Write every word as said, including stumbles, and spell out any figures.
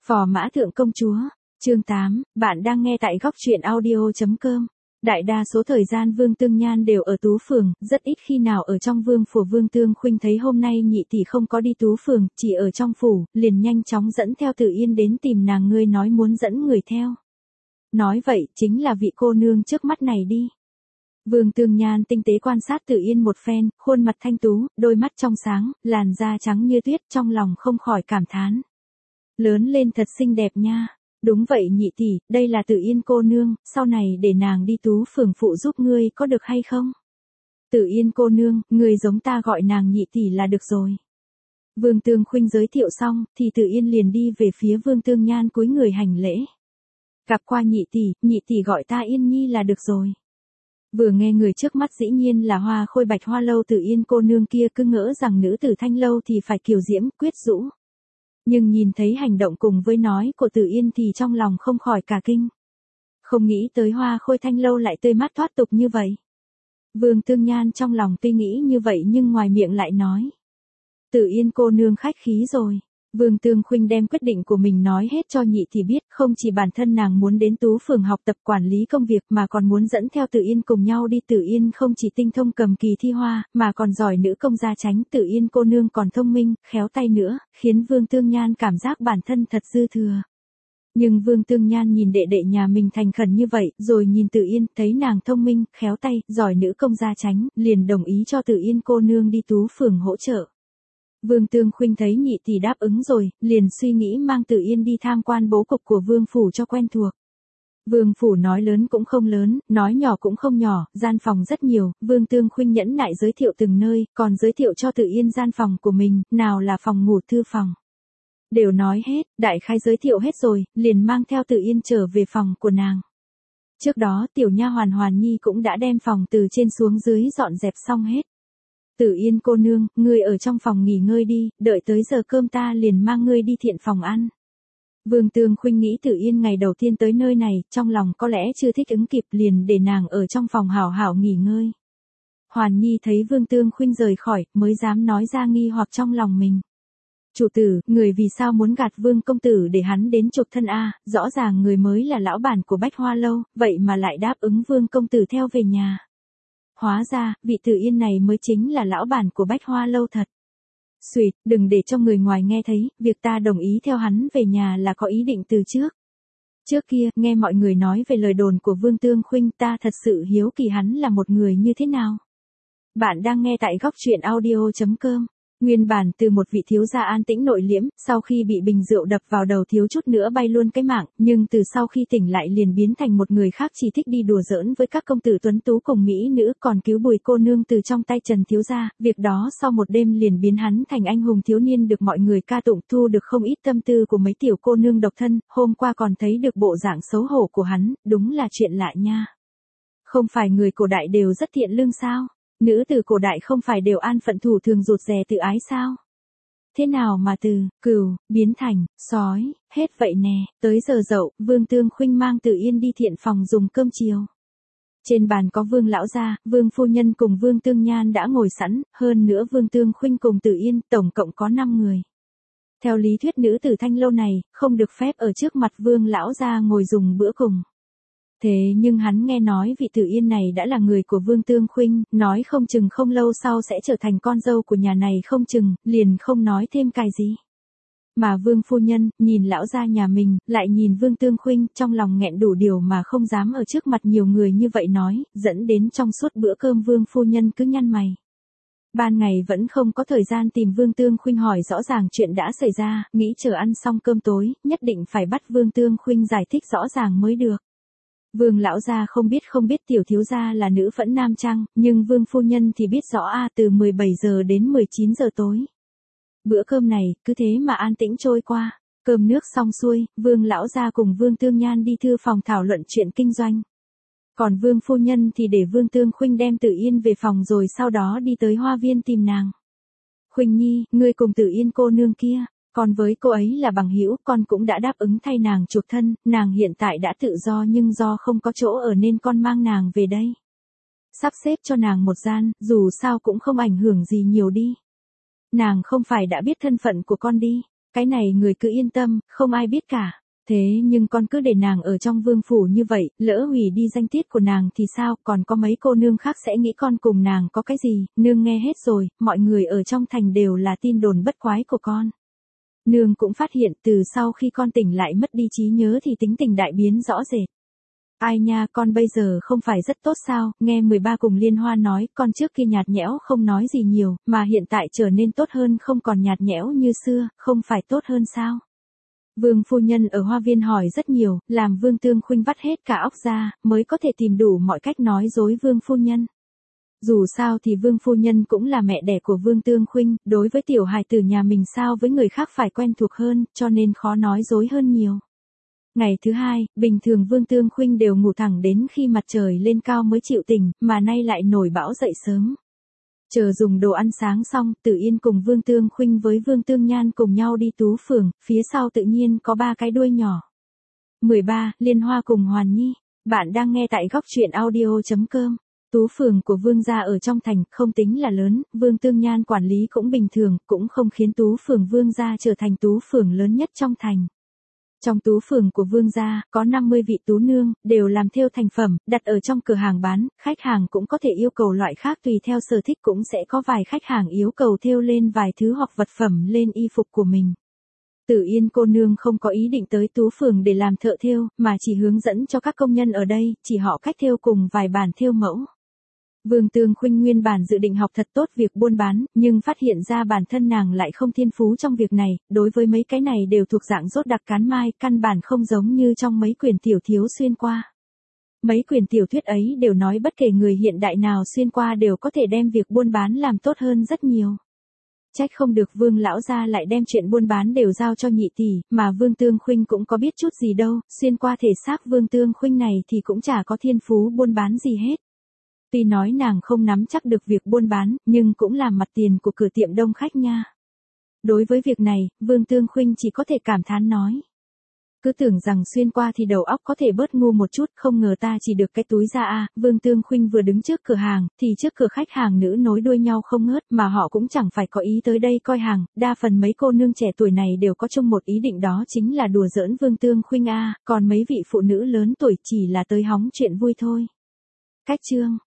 Phò mã thượng công chúa, chương tám, bạn đang nghe tại góc truyện audio.com. Đại đa số thời gian Vương Tương Nhan đều ở Tú Phường, rất ít khi nào ở trong vương phủ. Vương Tương Khuynh thấy hôm nay nhị tỷ không có đi Tú Phường, chỉ ở trong phủ, liền nhanh chóng dẫn theo Tử Yên đến tìm nàng. Ngươi nói muốn dẫn người theo. Nói vậy, chính là vị cô nương trước mắt này đi. Vương Tương Nhan tinh tế quan sát Tử Yên một phen, khuôn mặt thanh tú, đôi mắt trong sáng, làn da trắng như tuyết, trong lòng không khỏi cảm thán. Lớn lên thật xinh đẹp nha. Đúng vậy nhị tỷ, đây là Tử Yên cô nương, sau này để nàng đi Tú Phường phụ giúp ngươi có được hay không? Tử Yên cô nương, ngươi giống ta gọi nàng nhị tỷ là được rồi. Vương Tương Khuynh giới thiệu xong, thì Tử Yên liền đi về phía Vương Tương Nhan cúi người hành lễ. Gặp qua nhị tỷ, nhị tỷ gọi ta Yên Nhi là được rồi. Vừa nghe người trước mắt dĩ nhiên là Hoa Khôi Bạch Hoa Lâu Tử Yên cô nương kia, cứ ngỡ rằng nữ tử Thanh Lâu thì phải kiều diễm, quyết rũ. Nhưng nhìn thấy hành động cùng với nói của Tử Yên thì trong lòng không khỏi cả kinh. Không nghĩ tới Hoa Khôi Thanh Lâu lại tươi mát thoát tục như vậy. Vương Tương Nhan trong lòng tuy nghĩ như vậy nhưng ngoài miệng lại nói. Tử Yên cô nương khách khí rồi. Vương Tương Khuynh đem quyết định của mình nói hết cho nhị tỷ biết, không chỉ bản thân nàng muốn đến Tú Phường học tập quản lý công việc mà còn muốn dẫn theo Tử Yên cùng nhau đi. Tử Yên không chỉ tinh thông cầm kỳ thi hoa, mà còn giỏi nữ công gia chánh. Tử Yên cô nương còn thông minh, khéo tay nữa, khiến Vương Tương Nhan cảm giác bản thân thật dư thừa. Nhưng Vương Tương Nhan nhìn đệ đệ nhà mình thành khẩn như vậy, rồi nhìn Tử Yên, thấy nàng thông minh, khéo tay, giỏi nữ công gia chánh, liền đồng ý cho Tử Yên cô nương đi Tú Phường hỗ trợ. Vương Tương Khuynh thấy nhị tỷ đáp ứng rồi, liền suy nghĩ mang Tử Yên đi tham quan bố cục của vương phủ cho quen thuộc. Vương phủ nói lớn cũng không lớn, nói nhỏ cũng không nhỏ, gian phòng rất nhiều. Vương Tương Khuynh nhẫn nại giới thiệu từng nơi, còn giới thiệu cho Tử Yên gian phòng của mình, nào là phòng ngủ, thư phòng. Đều nói hết, đại khái giới thiệu hết rồi, liền mang theo Tử Yên trở về phòng của nàng. Trước đó tiểu nha hoàn Hoàn Nhi cũng đã đem phòng từ trên xuống dưới dọn dẹp xong hết. Tử Yên cô nương, ngươi ở trong phòng nghỉ ngơi đi, đợi tới giờ cơm ta liền mang ngươi đi thiện phòng ăn. Vương Tương Khuynh nghĩ Tử Yên ngày đầu tiên tới nơi này, trong lòng có lẽ chưa thích ứng kịp, liền để nàng ở trong phòng hảo hảo nghỉ ngơi. Hoàn Nhi thấy Vương Tương Khuynh rời khỏi, mới dám nói ra nghi hoặc trong lòng mình. Chủ tử, người vì sao muốn gạt Vương công tử để hắn đến chụp thân a? Rõ ràng người mới là lão bản của Bách Hoa Lâu, vậy mà lại đáp ứng Vương công tử theo về nhà. Hóa ra, vị Tử Yên này mới chính là lão bản của Bách Hoa Lâu thật. Xuyệt, đừng để cho người ngoài nghe thấy, việc ta đồng ý theo hắn về nhà là có ý định từ trước. Trước kia, nghe mọi người nói về lời đồn của Vương Tương Khuynh, ta thật sự hiếu kỳ hắn là một người như thế nào. Bạn đang nghe tại góc truyện audio.com. Nguyên bản từ một vị thiếu gia an tĩnh nội liễm, sau khi bị bình rượu đập vào đầu thiếu chút nữa bay luôn cái mạng, nhưng từ sau khi tỉnh lại liền biến thành một người khác, chỉ thích đi đùa giỡn với các công tử tuấn tú cùng mỹ nữ, còn cứu Bùi cô nương từ trong tay Trần thiếu gia. Việc đó sau một đêm liền biến hắn thành anh hùng thiếu niên được mọi người ca tụng, thu được không ít tâm tư của mấy tiểu cô nương độc thân. Hôm qua còn thấy được bộ dạng xấu hổ của hắn, đúng là chuyện lạ nha. Không phải người cổ đại đều rất thiện lương sao? Nữ từ cổ đại không phải đều an phận thủ thường rụt rè tự ái sao? Thế nào mà từ cừu biến thành sói, hết vậy nè. Tới giờ dậu, Vương Tương Khuynh mang Tử Yên đi thiện phòng dùng cơm chiều. Trên bàn có Vương lão gia, Vương phu nhân cùng Vương Tương Nhan đã ngồi sẵn, hơn nữa Vương Tương Khuynh cùng Tử Yên, tổng cộng có năm người. Theo lý thuyết nữ tử Thanh Lâu này, không được phép ở trước mặt Vương lão gia ngồi dùng bữa cùng. Thế nhưng hắn nghe nói vị Tử Yên này đã là người của Vương Tương Khuynh, nói không chừng không lâu sau sẽ trở thành con dâu của nhà này không chừng, liền không nói thêm cái gì. Mà Vương phu nhân, nhìn lão gia nhà mình, lại nhìn Vương Tương Khuynh, trong lòng nghẹn đủ điều mà không dám ở trước mặt nhiều người như vậy nói, dẫn đến trong suốt bữa cơm Vương phu nhân cứ nhăn mày. Ban ngày vẫn không có thời gian tìm Vương Tương Khuynh hỏi rõ ràng chuyện đã xảy ra, nghĩ chờ ăn xong cơm tối, nhất định phải bắt Vương Tương Khuynh giải thích rõ ràng mới được. Vương lão gia không biết không biết tiểu thiếu gia là nữ phẫn nam chăng, nhưng Vương phu nhân thì biết rõ a, từ mười bảy giờ đến mười chín giờ tối. Bữa cơm này, cứ thế mà an tĩnh trôi qua. Cơm nước xong xuôi, Vương lão gia cùng Vương Tương Nhan đi thư phòng thảo luận chuyện kinh doanh. Còn Vương phu nhân thì để Vương Tương Khuynh đem Tử Yên về phòng rồi sau đó đi tới hoa viên tìm nàng. Khuynh Nhi, ngươi cùng Tử Yên cô nương kia. Còn với cô ấy là bằng hữu, con cũng đã đáp ứng thay nàng chuộc thân, nàng hiện tại đã tự do nhưng do không có chỗ ở nên con mang nàng về đây. Sắp xếp cho nàng một gian, dù sao cũng không ảnh hưởng gì nhiều đi. Nàng không phải đã biết thân phận của con đi. Cái này người cứ yên tâm, không ai biết cả. Thế nhưng con cứ để nàng ở trong vương phủ như vậy, lỡ hủy đi danh tiết của nàng thì sao, còn có mấy cô nương khác sẽ nghĩ con cùng nàng có cái gì, nương nghe hết rồi, mọi người ở trong thành đều là tin đồn bất quái của con. Nương cũng phát hiện từ sau khi con tỉnh lại mất đi trí nhớ thì tính tình đại biến rõ rệt. Ai nha, con bây giờ không phải rất tốt sao, nghe mười ba cùng Liên Hoa nói, con trước kia nhạt nhẽo không nói gì nhiều, mà hiện tại trở nên tốt hơn, không còn nhạt nhẽo như xưa, không phải tốt hơn sao? Vương phu nhân ở hoa viên hỏi rất nhiều, làm Vương Tương Khuynh vắt hết cả óc ra, mới có thể tìm đủ mọi cách nói dối Vương phu nhân. Dù sao thì Vương phu nhân cũng là mẹ đẻ của Vương Tương Khuynh, đối với tiểu hài tử nhà mình sao với người khác phải quen thuộc hơn, cho nên khó nói dối hơn nhiều. Ngày thứ hai, bình thường Vương Tương Khuynh đều ngủ thẳng đến khi mặt trời lên cao mới chịu tỉnh, mà nay lại nổi bão dậy sớm. Chờ dùng đồ ăn sáng xong, Tử Yên cùng Vương Tương Khuynh với Vương Tương Nhan cùng nhau đi Tú Phường, phía sau tự nhiên có ba cái đuôi nhỏ. mười ba, Liên Hoa cùng Hoàn Nhi. Bạn đang nghe tại góc truyện audio chấm com. Tú Phường của Vương gia ở trong thành, không tính là lớn, Vương Tương Nhan quản lý cũng bình thường, cũng không khiến Tú Phường Vương gia trở thành Tú Phường lớn nhất trong thành. Trong Tú Phường của Vương gia, có năm mươi vị tú nương, đều làm thêu thành phẩm, đặt ở trong cửa hàng bán, khách hàng cũng có thể yêu cầu loại khác tùy theo sở thích, cũng sẽ có vài khách hàng yêu cầu thêu lên vài thứ hoặc vật phẩm lên y phục của mình. Tử Yên cô nương không có ý định tới Tú Phường để làm thợ thêu, mà chỉ hướng dẫn cho các công nhân ở đây, chỉ họ cách thêu cùng vài bản thêu mẫu. Vương Tương Khuynh nguyên bản dự định học thật tốt việc buôn bán, nhưng phát hiện ra bản thân nàng lại không thiên phú trong việc này, đối với mấy cái này đều thuộc dạng rốt đặc cán mai, căn bản không giống như trong mấy quyển tiểu thiếu xuyên qua. Mấy quyển tiểu thuyết ấy đều nói bất kể người hiện đại nào xuyên qua đều có thể đem việc buôn bán làm tốt hơn rất nhiều. Trách không được Vương lão gia lại đem chuyện buôn bán đều giao cho nhị tỷ, mà Vương Tương Khuynh cũng có biết chút gì đâu, xuyên qua thể xác Vương Tương Khuynh này thì cũng chả có thiên phú buôn bán gì hết. Tuy nói nàng không nắm chắc được việc buôn bán, nhưng cũng làm mặt tiền của cửa tiệm đông khách nha. Đối với việc này, Vương Tương Khuynh chỉ có thể cảm thán nói. Cứ tưởng rằng xuyên qua thì đầu óc có thể bớt ngu một chút, không ngờ ta chỉ được cái túi ra a. Vương Tương Khuynh vừa đứng trước cửa hàng, thì trước cửa khách hàng nữ nối đuôi nhau không ngớt, mà họ cũng chẳng phải có ý tới đây coi hàng, đa phần mấy cô nương trẻ tuổi này đều có chung một ý định, đó chính là đùa giỡn Vương Tương Khuynh a, còn mấy vị phụ nữ lớn tuổi chỉ là tới hóng chuyện vui thôi. Cách chương